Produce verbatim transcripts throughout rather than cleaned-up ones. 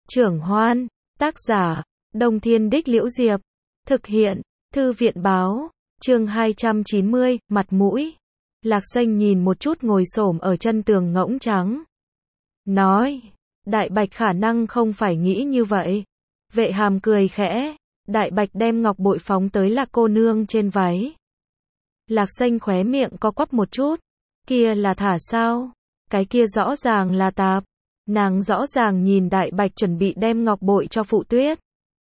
Trưởng Hoan, tác giả, Đông Thiên Đích Liễu Diệp, thực hiện, Thư viện báo, chương hai trăm chín mươi, mặt mũi. Lạc Xanh nhìn một chút ngồi xổm ở chân tường ngỗng trắng. Nói, Đại Bạch khả năng không phải nghĩ như vậy. Vệ Hàm cười khẽ, Đại Bạch đem ngọc bội phóng tới Lạc cô nương trên váy. Lạc Xanh khóe miệng co quắp một chút, kia là thả sao? Cái kia rõ ràng là tạp. Nàng rõ ràng nhìn Đại Bạch chuẩn bị đem ngọc bội cho Phụ Tuyết.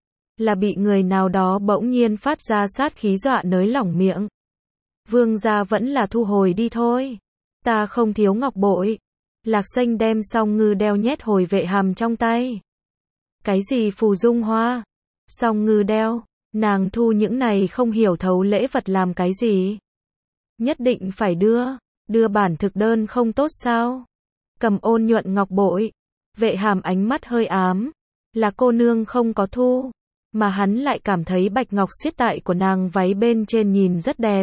Là bị người nào đó bỗng nhiên phát ra sát khí dọa nới lỏng miệng. Vương gia vẫn là thu hồi đi thôi. Ta không thiếu ngọc bội. Lạc Xanh đem song ngư đeo nhét hồi Vệ Hàm trong tay. Cái gì phù dung hoa? Song ngư đeo, nàng thu những này không hiểu thấu lễ vật làm cái gì? Nhất định phải đưa, đưa bản thực đơn không tốt sao? Cầm ôn nhuận ngọc bội. Vệ Hàm ánh mắt hơi ám. Là cô nương không có thu, mà hắn lại cảm thấy bạch ngọc xiết tại của nàng váy bên trên nhìn rất đẹp.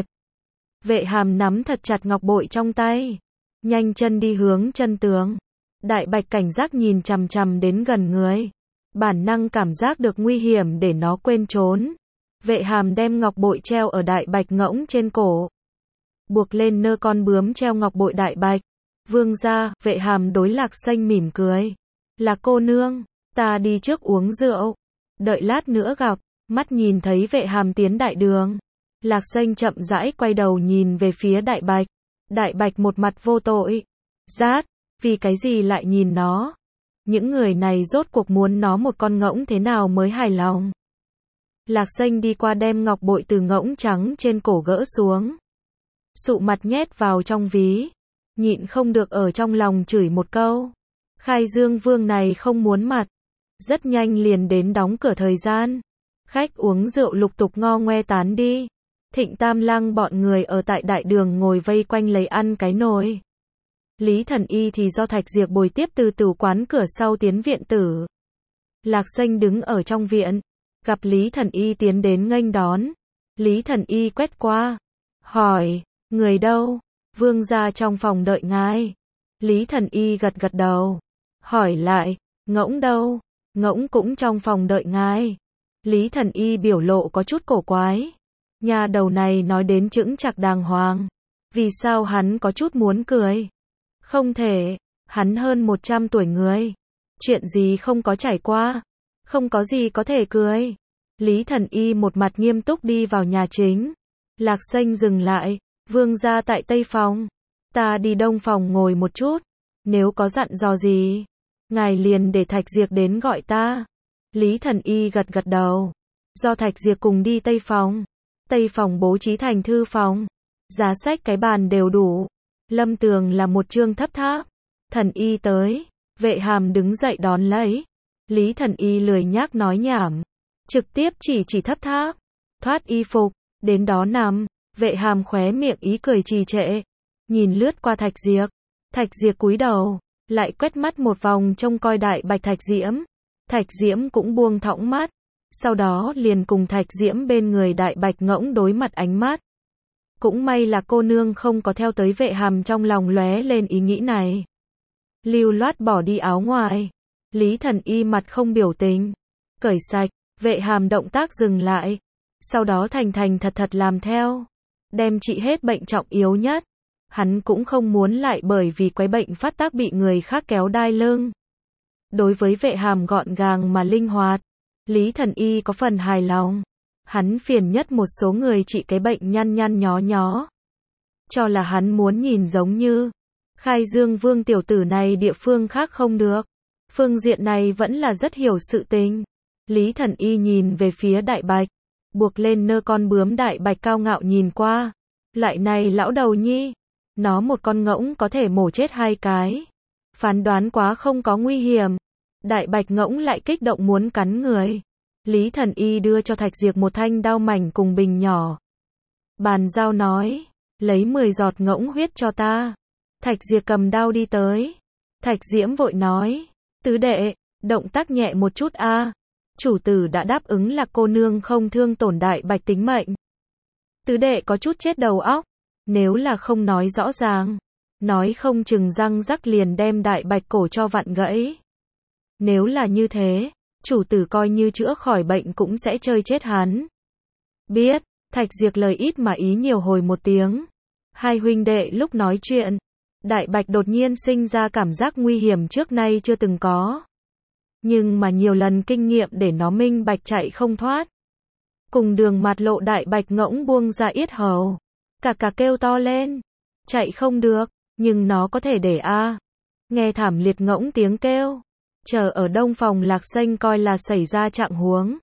Vệ Hàm nắm thật chặt ngọc bội trong tay, nhanh chân đi hướng chân tường. Đại Bạch cảnh giác nhìn chằm chằm đến gần người, bản năng cảm giác được nguy hiểm để nó quên trốn. Vệ Hàm đem ngọc bội treo ở Đại Bạch ngỗng trên cổ, buộc lên nơ con bướm treo ngọc bội Đại Bạch. Vương gia, Vệ Hàm đối Lạc Xanh mỉm cười. Là cô nương, ta đi trước uống rượu, đợi lát nữa gặp. Mắt nhìn thấy Vệ Hàm tiến đại đường, Lạc Xanh chậm rãi quay đầu nhìn về phía Đại Bạch. Đại Bạch một mặt vô tội. Rát, vì cái gì lại nhìn nó? Những người này rốt cuộc muốn nó một con ngỗng thế nào mới hài lòng? Lạc Xanh đi qua đem ngọc bội từ ngỗng trắng trên cổ gỡ xuống, sụ mặt nhét vào trong ví, nhịn không được ở trong lòng chửi một câu. Khai Dương Vương này không muốn mặt. Rất nhanh liền đến đóng cửa thời gian. Khách uống rượu lục tục ngo ngoe tán đi. Thịnh Tam Lang bọn người ở tại đại đường ngồi vây quanh lấy ăn cái nồi. Lý Thần Y thì do Thạch Diệp bồi tiếp từ tử quán cửa sau tiến viện tử. Lạc Xanh đứng ở trong viện, gặp Lý Thần Y tiến đến nghênh đón. Lý Thần Y quét qua, hỏi, người đâu? Vương gia trong phòng đợi ngài. Lý Thần Y gật gật đầu, hỏi lại, ngỗng đâu? Ngỗng cũng trong phòng đợi ngài. Lý Thần Y biểu lộ có chút cổ quái. Nhà đầu này nói đến chững chạc đàng hoàng. Vì sao hắn có chút muốn cười? Không thể, hắn hơn một trăm tuổi người. Chuyện gì không có trải qua? Không có gì có thể cười. Lý Thần Y một mặt nghiêm túc đi vào nhà chính. Lạc Xanh dừng lại, vương gia tại tây phòng. Ta đi đông phòng ngồi một chút. Nếu có dặn dò gì, ngài liền để Thạch Diệp đến gọi ta. Lý Thần Y gật gật đầu. Do Thạch Diệp cùng đi tây phòng. Tây phòng bố trí thành thư phòng. Giá sách cái bàn đều đủ. Lâm tường là một chương thấp tháp. Thần Y tới. Vệ Hàm đứng dậy đón lấy. Lý Thần Y lười nhác nói nhảm, trực tiếp chỉ chỉ thấp tháp. Thoát y phục, đến đó nằm. Vệ Hàm khóe miệng ý cười trì trệ, nhìn lướt qua Thạch Diệp. Thạch Diệp cúi đầu, lại quét mắt một vòng trông coi Đại Bạch Thạch Diễm. Thạch Diễm cũng buông thõng mắt, sau đó liền cùng Thạch Diễm bên người Đại Bạch ngỗng đối mặt ánh mắt. Cũng may là cô nương không có theo tới. Vệ Hàm trong lòng lóe lên ý nghĩ này, lưu loát bỏ đi áo ngoài. Lý Thần Y mặt không biểu tình, cởi sạch. Vệ Hàm động tác dừng lại, sau đó thành thành thật thật làm theo, đem trị hết bệnh trọng yếu nhất. Hắn cũng không muốn lại bởi vì quấy bệnh phát tác bị người khác kéo đai lưng. Đối với Vệ Hàm gọn gàng mà linh hoạt, Lý Thần Y có phần hài lòng. Hắn phiền nhất một số người trị cái bệnh nhăn nhăn nhó nhó, cho là hắn muốn nhìn giống như Khai Dương Vương tiểu tử này địa phương khác không được. Phương diện này vẫn là rất hiểu sự tình. Lý Thần Y nhìn về phía Đại Bạch, buộc lên nơ con bướm Đại Bạch cao ngạo nhìn qua. Lại này lão đầu nhi, nó một con ngỗng có thể mổ chết hai cái. Phán đoán quá không có nguy hiểm. Đại Bạch ngỗng lại kích động muốn cắn người. Lý Thần Y đưa cho Thạch Diệp một thanh đao mảnh cùng bình nhỏ. Bàn giao nói, lấy mười giọt ngỗng huyết cho ta. Thạch Diệp cầm đao đi tới. Thạch Diễm vội nói, tứ đệ, động tác nhẹ một chút a. Chủ tử đã đáp ứng là cô nương không thương tổn Đại Bạch tính mệnh. Tứ đệ có chút chết đầu óc. Nếu là không nói rõ ràng, nói không chừng răng rắc liền đem Đại Bạch cổ cho vặn gãy. Nếu là như thế, chủ tử coi như chữa khỏi bệnh cũng sẽ chơi chết hắn. Biết, Thạch Diệp lời ít mà ý nhiều hồi một tiếng. Hai huynh đệ lúc nói chuyện, Đại Bạch đột nhiên sinh ra cảm giác nguy hiểm trước nay chưa từng có. Nhưng mà nhiều lần kinh nghiệm để nó minh bạch chạy không thoát. Cùng đường mặt lộ Đại Bạch ngỗng buông ra yết hầu. Cà cà kêu to lên. Chạy không được, nhưng nó có thể để a. Nghe thảm liệt ngỗng tiếng kêu. Chờ ở đông phòng Lạc Xanh coi là xảy ra trạng huống.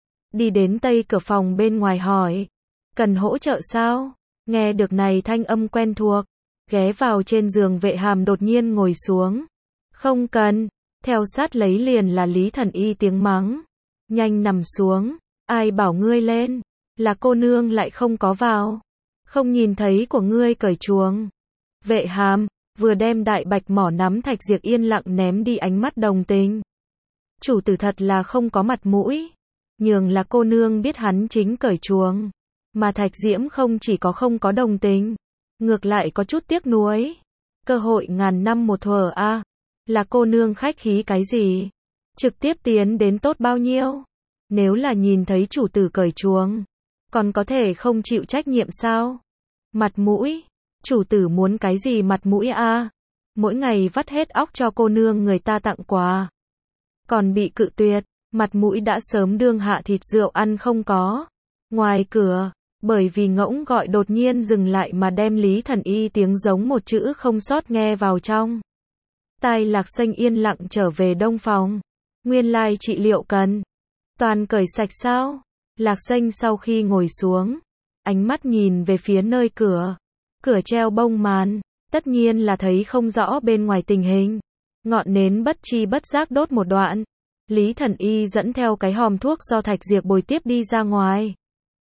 Đi đến tây cửa phòng bên ngoài hỏi. Cần hỗ trợ sao? Nghe được này thanh âm quen thuộc. Ghé vào trên giường Vệ Hàm đột nhiên ngồi xuống. Không cần. Theo sát lấy liền là Lý Thần Y tiếng mắng. Nhanh nằm xuống. Ai bảo ngươi lên. Là cô nương lại không có vào. Không nhìn thấy của ngươi cởi chuồng. Vệ Hàm vừa đem Đại Bạch mỏ nắm Thạch Diệp yên lặng ném đi ánh mắt đồng tình. Chủ tử thật là không có mặt mũi. Nhường là cô nương biết hắn chính cởi chuồng. Mà Thạch Diễm không chỉ có không có đồng tình. Ngược lại có chút tiếc nuối. Cơ hội ngàn năm một thuở a. À. Là cô nương khách khí cái gì? Trực tiếp tiến đến tốt bao nhiêu? Nếu là nhìn thấy chủ tử cởi chuồng. Còn có thể không chịu trách nhiệm sao? Mặt mũi. Chủ tử muốn cái gì mặt mũi a? À? Mỗi ngày vắt hết óc cho cô nương người ta tặng quà. Còn bị cự tuyệt. Mặt mũi đã sớm đương hạ thịt rượu ăn không có. Ngoài cửa. Bởi vì ngỗng gọi đột nhiên dừng lại mà đem Lý Thần Y tiếng giống một chữ không sót nghe vào trong. Tai Lạc Xanh yên lặng trở về đông phòng. Nguyên lai trị liệu cần. Toàn cởi sạch sao? Lạc Xanh sau khi ngồi xuống. Ánh mắt nhìn về phía nơi cửa. Cửa treo bông màn. Tất nhiên là thấy không rõ bên ngoài tình hình. Ngọn nến bất chi bất giác đốt một đoạn. Lý Thần Y dẫn theo cái hòm thuốc do Thạch Diệp bồi tiếp đi ra ngoài.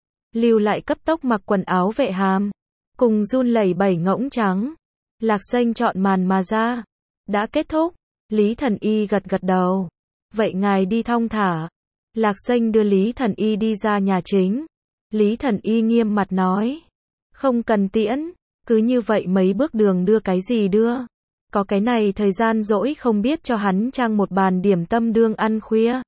Lưu lại cấp tốc mặc quần áo Vệ Hàm. Cùng run lẩy bẩy ngỗng trắng. Lạc Xanh chọn màn mà ra. Đã kết thúc. Lý Thần Y gật gật đầu. Vậy ngài đi thong thả. Lạc Xanh đưa Lý Thần Y đi ra nhà chính. Lý Thần Y nghiêm mặt nói. Không cần tiễn. Cứ như vậy mấy bước đường đưa cái gì đưa. Có cái này thời gian rỗi không biết cho hắn trang một bàn điểm tâm đương ăn khuya.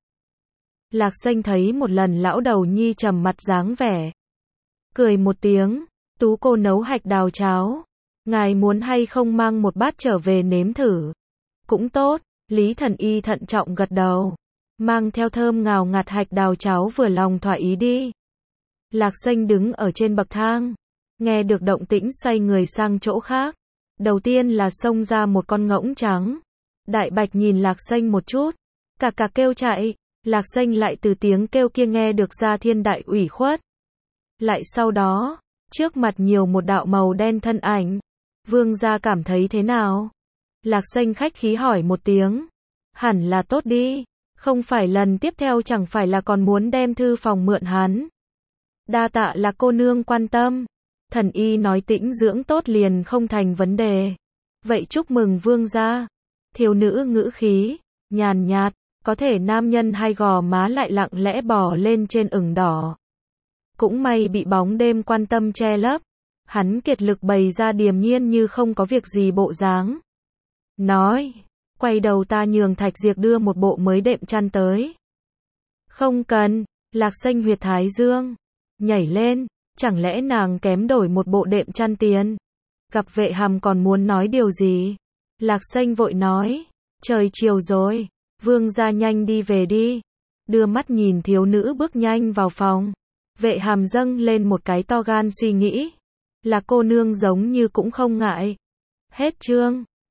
Lạc Xanh thấy một lần lão đầu nhi trầm mặt dáng vẻ. Cười một tiếng. Tú cô nấu hạch đào cháo. Ngài muốn hay không mang một bát trở về nếm thử. Cũng tốt. Lý Thần Y thận trọng gật đầu. Mang theo thơm ngào ngạt hạch đào cháo vừa lòng thỏa ý đi. Lạc Xanh đứng ở trên bậc thang. Nghe được động tĩnh xoay người sang chỗ khác. Đầu tiên là xông ra một con ngỗng trắng. Đại Bạch nhìn Lạc Xanh một chút. Cà cà kêu chạy. Lạc Xanh lại từ tiếng kêu kia nghe được ra thiên đại ủy khuất. Lại sau đó, trước mặt nhiều một đạo màu đen thân ảnh. Vương gia cảm thấy thế nào? Lạc Xanh khách khí hỏi một tiếng. Hẳn là tốt đi. Không phải lần tiếp theo chẳng phải là còn muốn đem thư phòng mượn hắn. Đa tạ là cô nương quan tâm. Thần Y nói tĩnh dưỡng tốt liền không thành vấn đề. Vậy chúc mừng vương gia. Thiếu nữ ngữ khí, nhàn nhạt, có thể nam nhân hai gò má lại lặng lẽ bò lên trên ửng đỏ. Cũng may bị bóng đêm quan tâm che lấp. Hắn kiệt lực bày ra điềm nhiên như không có việc gì bộ dáng. Nói, quay đầu ta nhường Thạch Diệp đưa một bộ mới đệm chăn tới. Không cần. Lạc Xanh huyệt thái dương nhảy lên. Chẳng lẽ nàng kém đổi một bộ đệm chăn tiền? Gặp Vệ Hàm còn muốn nói điều gì? Lạc Xanh vội nói. Trời chiều rồi. Vương gia nhanh đi về đi. Đưa mắt nhìn thiếu nữ bước nhanh vào phòng. Vệ Hàm dâng lên một cái to gan suy nghĩ. Là cô nương giống như cũng không ngại. Hết chương.